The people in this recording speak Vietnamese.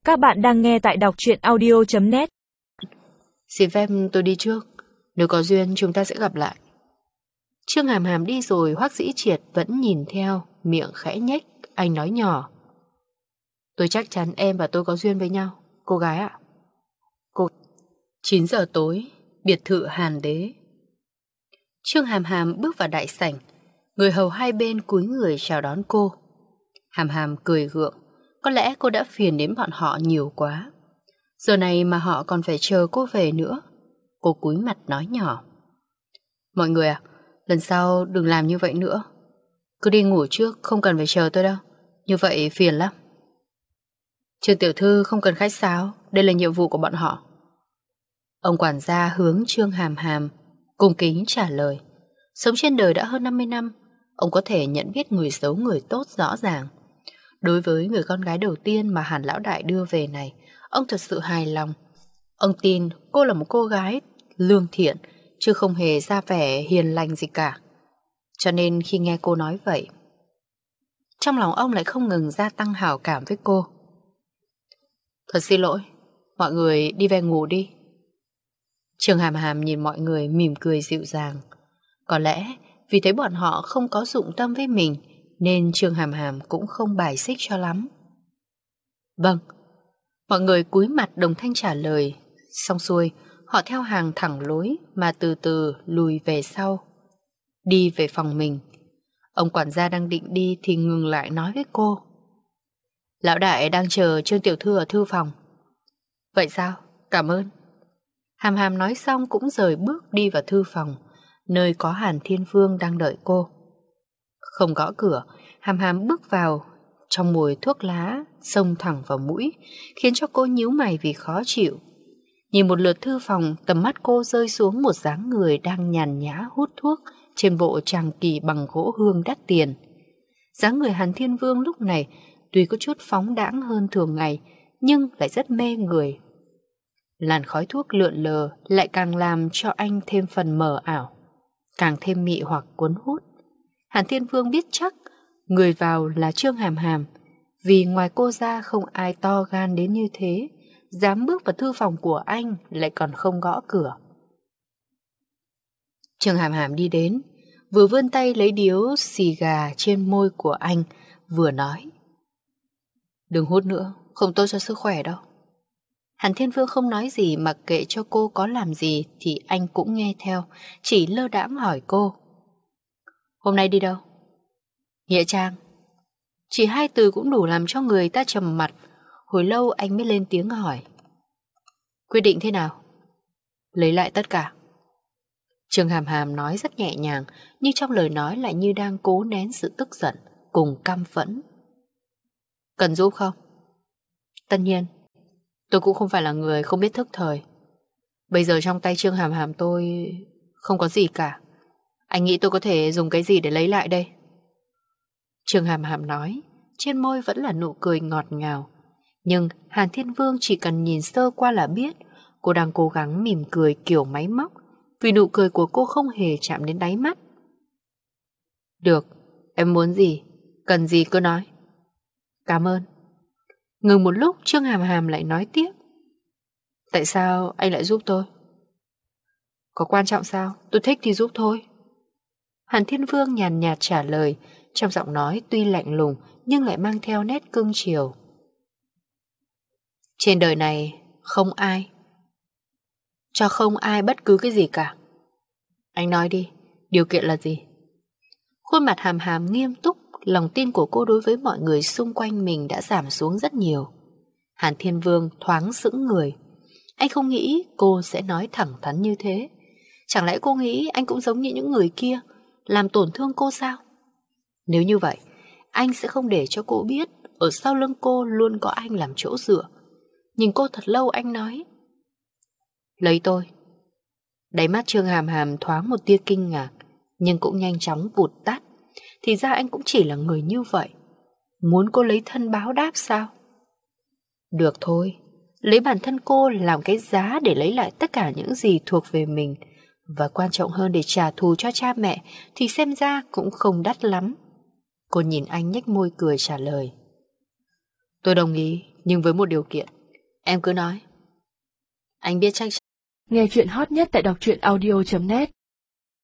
Các bạn đang nghe tại đọc truyện audio.net. Xin phép tôi đi trước. Nếu có duyên chúng ta sẽ gặp lại. Trương Hàm Hàm đi rồi, Hoắc Dĩ Triệt vẫn nhìn theo, miệng khẽ nhếch. Anh nói nhỏ: tôi chắc chắn em và tôi có duyên với nhau, cô gái ạ. 9 giờ tối, biệt thự Hàn Đế. Trương Hàm Hàm bước vào đại sảnh. Người hầu hai bên cúi người chào đón cô. Hàm Hàm cười gượng. Có lẽ cô đã phiền đến bọn họ nhiều quá. Giờ này mà họ còn phải chờ cô về nữa. Cô cúi mặt nói nhỏ: mọi người à, lần sau đừng làm như vậy nữa. Cứ đi ngủ trước, không cần phải chờ tôi đâu. Như vậy phiền lắm. Trương tiểu thư không cần khách sáo, đây là nhiệm vụ của bọn họ. Ông quản gia hướng Trương Hàm Hàm cung kính trả lời. Sống trên đời đã hơn 50 năm, ông có thể nhận biết người xấu người tốt rõ ràng. Đối với người con gái đầu tiên mà Hàn lão đại đưa về này, ông thật sự hài lòng. Ông tin cô là một cô gái lương thiện, chứ không hề ra vẻ hiền lành gì cả. Cho nên khi nghe cô nói vậy, trong lòng ông lại không ngừng gia tăng hảo cảm với cô. Thật xin lỗi, mọi người đi về ngủ đi. Trương Hàm Hàm nhìn mọi người mỉm cười dịu dàng. Có lẽ vì thấy bọn họ không có dụng tâm với mình, nên Trương Hàm Hàm cũng không bài xích cho lắm. Vâng. Mọi người cúi mặt đồng thanh trả lời. Xong xuôi, họ theo hàng thẳng lối mà từ từ lùi về sau, đi về phòng mình. Ông quản gia đang định đi thì ngừng lại nói với cô: lão đại đang chờ Trương tiểu thư ở thư phòng. Vậy sao? Cảm ơn. Hàm Hàm nói xong cũng rời bước đi vào thư phòng, nơi có Hàn Thiên Vương đang đợi cô. Không gõ cửa, Hàm Hàm bước vào. Trong mùi thuốc lá xông thẳng vào mũi, khiến cho cô nhíu mày vì khó chịu. Nhìn một lượt thư phòng, tầm mắt cô rơi xuống một dáng người đang nhàn nhã hút thuốc trên bộ tràng kỳ bằng gỗ hương đắt tiền. Dáng người Hàn Thiên Vương lúc này tuy có chút phóng đãng hơn thường ngày, nhưng lại rất mê người. Làn khói thuốc lượn lờ lại càng làm cho anh thêm phần mờ ảo, càng thêm mị hoặc cuốn hút. Hàn Thiên Vương biết chắc người vào là Trương Hàm Hàm, vì ngoài cô ra không ai to gan đến như thế, dám bước vào thư phòng của anh lại còn không gõ cửa. Trương Hàm Hàm đi đến, vừa vươn tay lấy điếu xì gà trên môi của anh, vừa nói: đừng hút nữa, không tốt cho sức khỏe đâu. Hàn Thiên Vương không nói gì, mặc kệ cho cô có làm gì thì anh cũng nghe theo, chỉ lơ đãng hỏi cô: hôm nay đi đâu? Nghĩa trang. Chỉ hai từ cũng đủ làm cho người ta trầm mặt. Hồi lâu anh mới lên tiếng hỏi: quyết định thế nào? Lấy lại tất cả. Trương Hàm Hàm nói rất nhẹ nhàng, nhưng trong lời nói lại như đang cố nén sự tức giận cùng căm phẫn. Cần giúp không? Tất nhiên. Tôi cũng không phải là người không biết thức thời. Bây giờ trong tay Trương Hàm Hàm tôi không có gì cả. Anh nghĩ tôi có thể dùng cái gì để lấy lại đây? Trương Hàm Hàm nói, trên môi vẫn là nụ cười ngọt ngào. Nhưng Hàn Thiên Vương chỉ cần nhìn sơ qua là biết cô đang cố gắng mỉm cười kiểu máy móc, vì nụ cười của cô không hề chạm đến đáy mắt. Được, em muốn gì, cần gì cứ nói. Cảm ơn. Ngừng một lúc, Trương Hàm Hàm lại nói tiếp: tại sao anh lại giúp tôi? Có quan trọng sao? Tôi thích thì giúp thôi. Hàn Thiên Vương nhàn nhạt trả lời, trong giọng nói tuy lạnh lùng nhưng lại mang theo nét cưng chiều. Trên đời này không ai cho không ai bất cứ cái gì cả. Anh nói đi, điều kiện là gì? Khuôn mặt Hàm Hàm nghiêm túc, lòng tin của cô đối với mọi người xung quanh mình đã giảm xuống rất nhiều. Hàn Thiên Vương thoáng sững người. Anh không nghĩ cô sẽ nói thẳng thắn như thế. Chẳng lẽ cô nghĩ anh cũng giống như những người kia, làm tổn thương cô sao? Nếu như vậy, anh sẽ không để cho cô biết ở sau lưng cô luôn có anh làm chỗ dựa. Nhìn cô thật lâu anh nói: lấy tôi. Đáy mắt Trương Hàm Hàm thoáng một tia kinh ngạc, nhưng cũng nhanh chóng vụt tắt. Thì ra anh cũng chỉ là người như vậy. Muốn cô lấy thân báo đáp sao? Được thôi, lấy bản thân cô làm cái giá để lấy lại tất cả những gì thuộc về mình, và quan trọng hơn để trả thù cho cha mẹ thì xem ra cũng không đắt lắm. Cô nhìn anh nhếch môi cười trả lời: tôi đồng ý, nhưng với một điều kiện. Em cứ nói. Anh biết chắc chắn. Nghe chuyện hot nhất tại đọc truyện audio.net